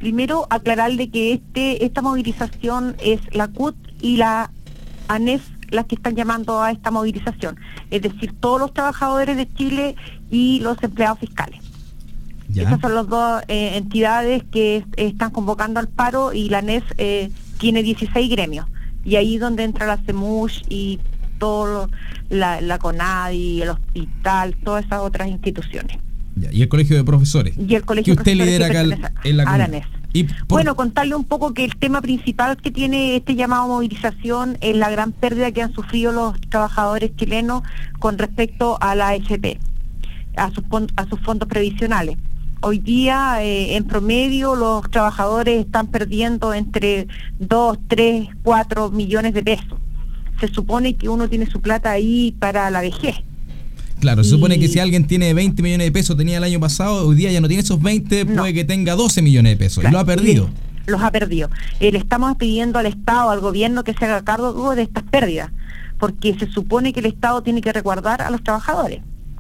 Primero, aclararle que esta movilización es la CUT y la ANEF las que están llamando a esta movilización, es decir, todos los trabajadores de Chile y los empleados fiscales. ¿Ya? Esas son las dos entidades que están convocando al paro, y la ANEF tiene 16 gremios, y ahí donde entra la CEMUSH y todo la CONADI, el hospital, todas esas otras instituciones. Ya, y el colegio de profesores. Y el colegio que usted de lidera acá en la la comuna. ANEF. Y Bueno, contarle un poco que el tema principal que tiene este llamado a movilización es la gran pérdida que han sufrido los trabajadores chilenos con respecto a la AFP, a sus fondos previsionales. Hoy día, en promedio, los trabajadores están perdiendo entre 2, 3, 4 millones de pesos. Se supone que uno tiene su plata ahí para la vejez. Claro, se supone que si alguien tiene 20 millones de pesos, tenía el año pasado, hoy día ya no tiene esos 20, No. puede que tenga 12 millones de pesos, Claro, y lo ha perdido. Los ha perdido. Le estamos pidiendo al Estado, al gobierno, que se haga cargo de estas pérdidas, porque se supone que el Estado tiene que resguardar a los trabajadores.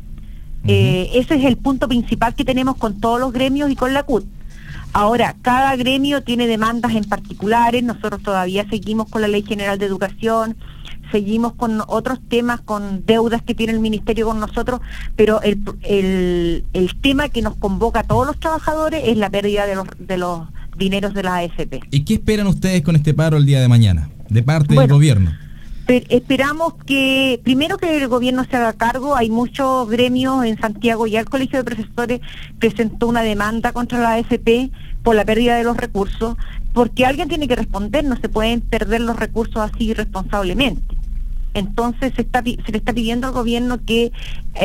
Ese es el punto principal que tenemos con todos los gremios y con la CUT. Ahora, cada gremio tiene demandas en particulares. Nosotros todavía seguimos con la Ley General de Educación, seguimos con otros temas, con deudas que tiene el Ministerio con nosotros, pero el tema que nos convoca a todos los trabajadores es la pérdida de los dineros de la AFP. ¿Y qué esperan ustedes con este paro el día de mañana, de parte del gobierno? Esperamos que, primero, que el gobierno se haga cargo. Hay muchos gremios en Santiago, ya el Colegio de Profesores presentó una demanda contra la AFP por la pérdida de los recursos, porque alguien tiene que responder, no se pueden perder los recursos así irresponsablemente. Entonces se le está pidiendo al gobierno que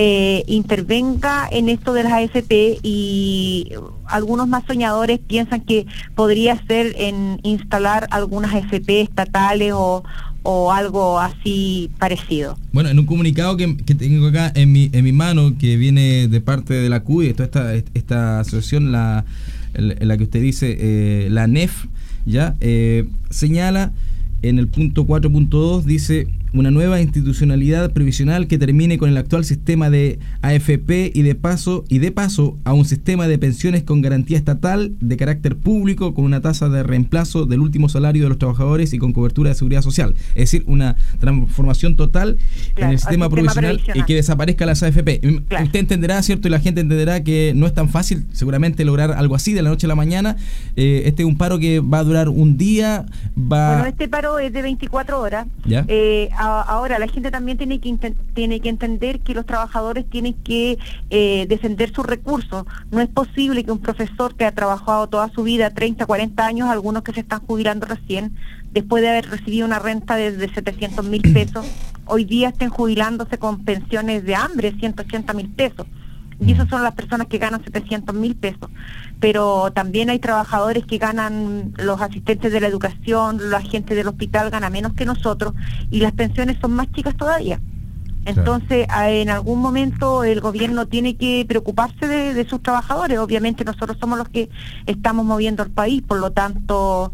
intervenga en esto de las AFP, y algunos más soñadores piensan que podría ser en instalar algunas AFP estatales o algo así parecido. Bueno, en un comunicado que tengo acá en mi mano, que viene de parte de la CUI, esta asociación, la que usted dice, la ANEF, ya señala en el punto 4.2, dice: una nueva institucionalidad previsional que termine con el actual sistema de AFP y de paso a un sistema de pensiones con garantía estatal de carácter público, con una tasa de reemplazo del último salario de los trabajadores y con cobertura de seguridad social. Es decir, una transformación total, claro, en el sistema provisional, y que desaparezca las AFP. Claro. Usted entenderá, ¿cierto? Y la gente entenderá que no es tan fácil seguramente lograr algo así de la noche a la mañana. Este es un paro que va a durar un día. Bueno, este paro es de 24 horas. ¿Ya? Ahora, la gente también tiene que entender que los trabajadores tienen que defender sus recursos. No es posible que un profesor que ha trabajado toda su vida, 30, 40 años, algunos que se están jubilando recién, después de haber recibido una renta de 700.000 pesos, hoy día estén jubilándose con pensiones de hambre, 180.000 pesos. Y esas son las personas que ganan 700.000 pesos. Pero también hay trabajadores que ganan, los asistentes de la educación, la gente del hospital gana menos que nosotros, y las pensiones son más chicas todavía. Entonces, en algún momento el gobierno tiene que preocuparse de sus trabajadores. Obviamente nosotros somos los que estamos moviendo el país, por lo tanto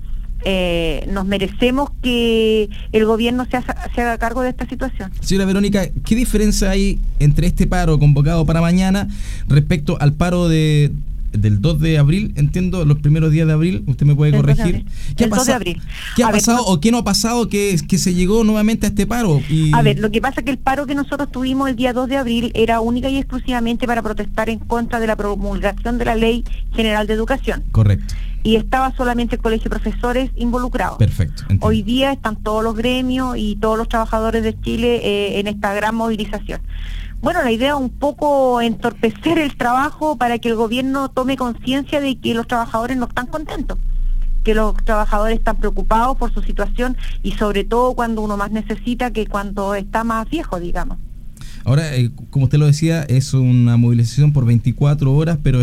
nos merecemos que el gobierno se haga cargo de esta situación. Señora Verónica, ¿qué diferencia hay entre este paro convocado para mañana respecto al paro del 2 de abril? Entiendo, los primeros días de abril, usted me puede corregir. ¿Qué ha pasado? ¿Qué ha pasado o qué no ha pasado que se llegó nuevamente a este paro? A ver, lo que pasa es que el paro que nosotros tuvimos el día 2 de abril era única y exclusivamente para protestar en contra de la promulgación de la Ley General de Educación. Correcto. Y estaba solamente el Colegio de Profesores involucrado. Perfecto. Entiendo. Hoy día están todos los gremios y todos los trabajadores de Chile en esta gran movilización. Bueno, la idea es un poco entorpecer el trabajo para que el gobierno tome conciencia de que los trabajadores no están contentos, que los trabajadores están preocupados por su situación, y sobre todo cuando uno más necesita que cuando está más viejo, digamos. Ahora, como usted lo decía, es una movilización por 24 horas, pero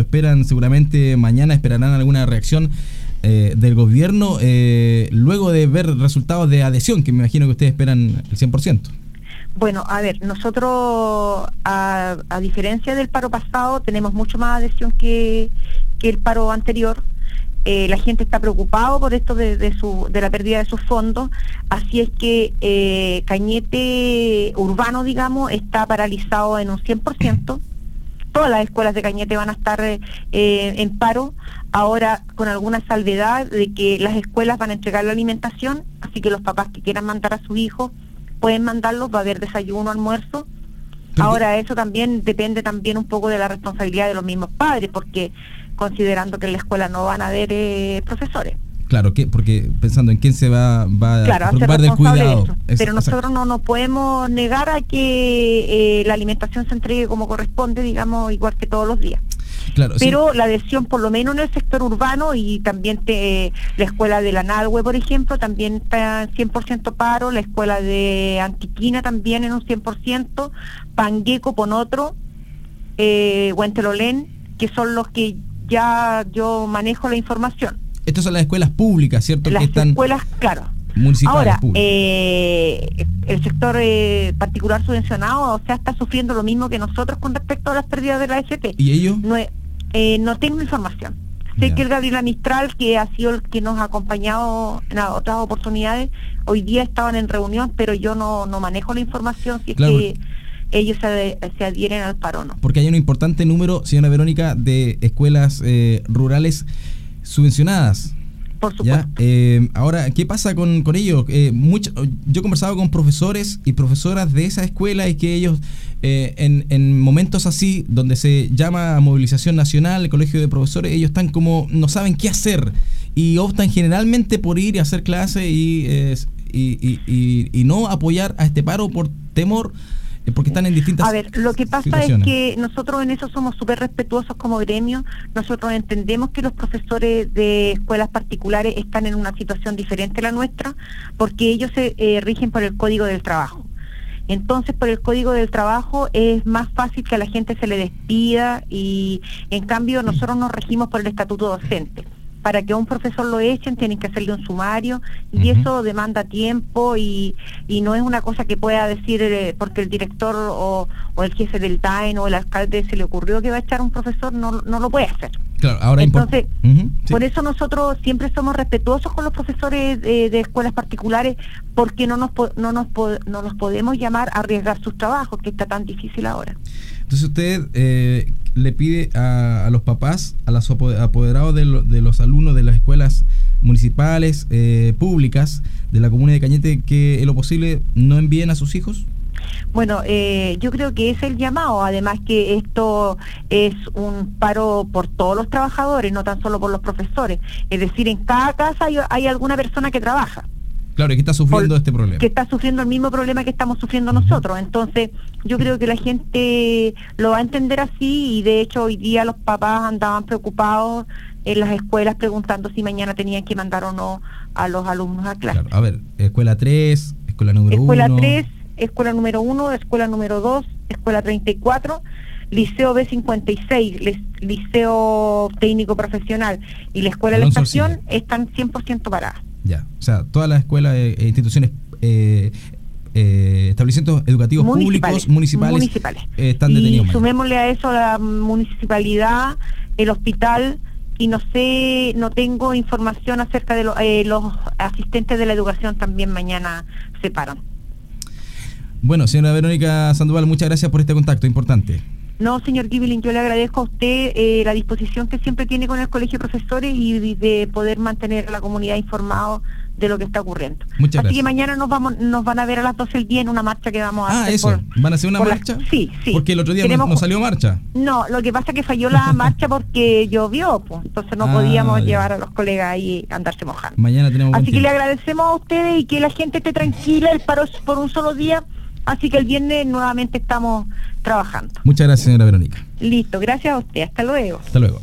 mañana esperarán alguna reacción del gobierno luego de ver resultados de adhesión, que me imagino que ustedes esperan el 100%. Bueno, a ver, nosotros, a diferencia del paro pasado, tenemos mucho más adhesión que el paro anterior. La gente está preocupada por esto de la pérdida de sus fondos, así es que Cañete Urbano, digamos, está paralizado en un 100%, todas las escuelas de Cañete van a estar en paro, ahora con alguna salvedad de que las escuelas van a entregar la alimentación, así que los papás que quieran mandar a sus hijos pueden mandarlos, va a haber desayuno, almuerzo. Ahora eso también depende también un poco de la responsabilidad de los mismos padres, porque considerando que en la escuela no van a haber profesores. Claro, porque pensando en quién se va claro, a preocupar del cuidado. Pero nosotros no nos podemos negar a que la alimentación se entregue como corresponde, digamos, igual que todos los días. Claro, pero sí. La adhesión, por lo menos en el sector urbano, y también la escuela de la Nalhue, por ejemplo, también está en 100% paro, la escuela de Antiquina también en un 100%, Pangueco, Ponotro, Huentelolén, que son los que ya yo manejo la información. Estas son las escuelas públicas, ¿cierto? Las escuelas, claro. Municipales. Ahora, el sector particular subvencionado, o sea, está sufriendo lo mismo que nosotros con respecto a las pérdidas de la AFP. ¿Y ellos? No tengo información. Sé que el Gabriela Mistral, que ha sido el que nos ha acompañado en otras oportunidades, hoy día estaban en reunión, pero yo no manejo la información, si claro, es que ellos se adhieren al paro, ¿no? Porque hay un importante número, señora Verónica, de escuelas rurales subvencionadas. Por supuesto. Ahora, ¿qué pasa con ellos? Yo he conversado con profesores y profesoras de esa escuela y que ellos, en momentos así, donde se llama movilización nacional, el colegio de profesores, ellos están como, no saben qué hacer y optan generalmente por ir y hacer clase y no apoyar a este paro por temor, porque están en distintas situaciones. A ver, lo que pasa es que nosotros en eso somos súper respetuosos como gremio. Nosotros entendemos que los profesores de escuelas particulares están en una situación diferente a la nuestra, porque ellos se rigen por el Código del Trabajo. Entonces, por el Código del Trabajo es más fácil que a la gente se le despida, y en cambio nosotros nos regimos por el Estatuto Docente. Para que a un profesor lo echen tienen que hacerle un sumario, y eso demanda tiempo, y no es una cosa que pueda decir porque el director o el jefe del TAEN o el alcalde se le ocurrió que va a echar a un profesor, no lo puede hacer. Claro, ahora entonces, sí. Por eso nosotros siempre somos respetuosos con los profesores de escuelas particulares, porque no nos podemos llamar a arriesgar sus trabajos, que está tan difícil ahora. Entonces usted le pide a los papás, a los apoderados de los alumnos de las escuelas municipales, públicas de la comuna de Cañete, que en lo posible no envíen a sus hijos. Bueno, yo creo que es el llamado, además que esto es un paro por todos los trabajadores, no tan solo por los profesores. Es decir, en cada casa hay alguna persona que trabaja. Claro, y que está sufriendo este problema. Que está sufriendo el mismo problema que estamos sufriendo nosotros. Entonces, yo creo que la gente lo va a entender así, y de hecho hoy día los papás andaban preocupados en las escuelas preguntando si mañana tenían que mandar o no a los alumnos a clase. Claro, a ver, escuela 3, escuela número 1. Escuela 3, escuela número 1, escuela número 2, escuela 34, liceo B56, liceo técnico profesional y la escuela de la estación están 100% paradas. Ya, o sea, todas las escuelas, instituciones, establecimientos educativos públicos, municipales. Están detenidos. Y sumémosle a eso la municipalidad, el hospital, y no tengo información acerca de los asistentes de la educación, también mañana se paran. Bueno, señora Verónica Sandoval, muchas gracias por este contacto importante. No, señor Gibilin, yo le agradezco a usted la disposición que siempre tiene con el Colegio de Profesores y de poder mantener a la comunidad informado de lo que está ocurriendo. Muchas gracias. Así que mañana nos van a ver a las 12 del día en una marcha que vamos a hacer. Eso, ¿van a hacer una marcha? Sí. Porque el otro día no salió marcha. No, lo que pasa es que falló la marcha porque llovió, pues, entonces no podíamos llevar a los colegas ahí a andarse mojando. Mañana tenemos Así que le agradecemos a ustedes y que la gente esté tranquila, el paro es por un solo día. Así que el viernes nuevamente estamos trabajando. Muchas gracias, señora Verónica. Listo, gracias a usted. Hasta luego. Hasta luego.